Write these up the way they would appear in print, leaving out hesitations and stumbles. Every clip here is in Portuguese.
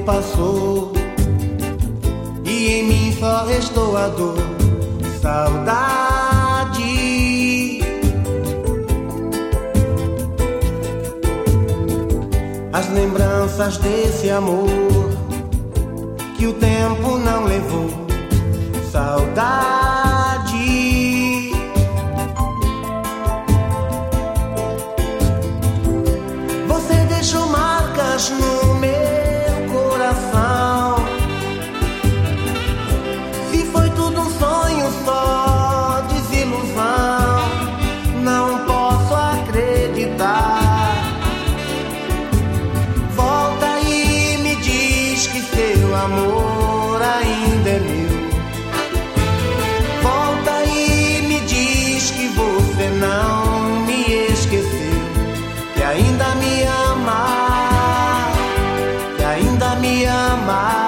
passou e em mim só restou a dor, saudade. As lembranças desse amor que o tempo não levou, saudade. Você deixou marcas no meu coração. Se foi tudo um sonho, só desilusão, não posso acreditar. Volta e me diz que seu amor ainda é meu. Volta e me diz que você não me esqueceu, que ainda me ama, que ainda me ama.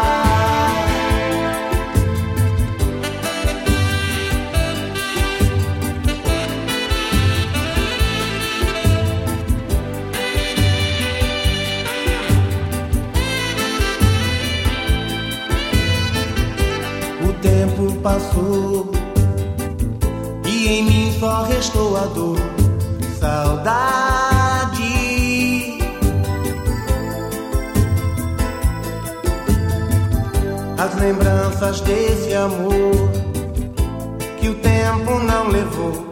O tempo passou e em mim só restou a dor, saudade. As lembranças desse amor que o tempo não levou,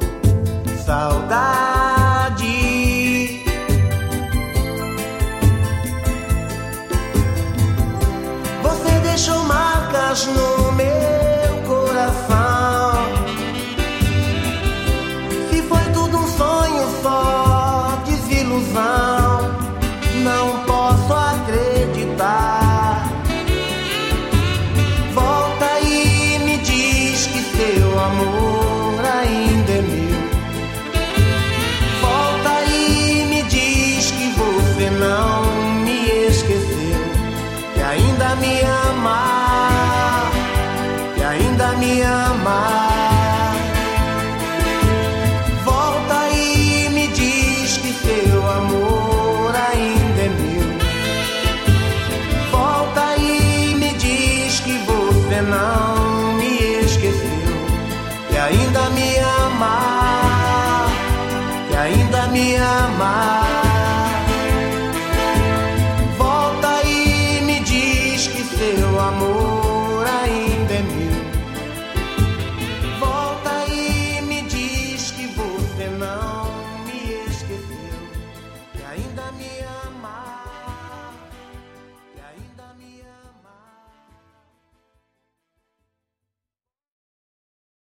saudade. Você deixou marcas no meu coração. Se foi tudo um sonho, só desilusão, não posso acreditar. Volta e me diz que seu amor ainda é meu. Volta e me diz que você não me esqueceu, que ainda me ama.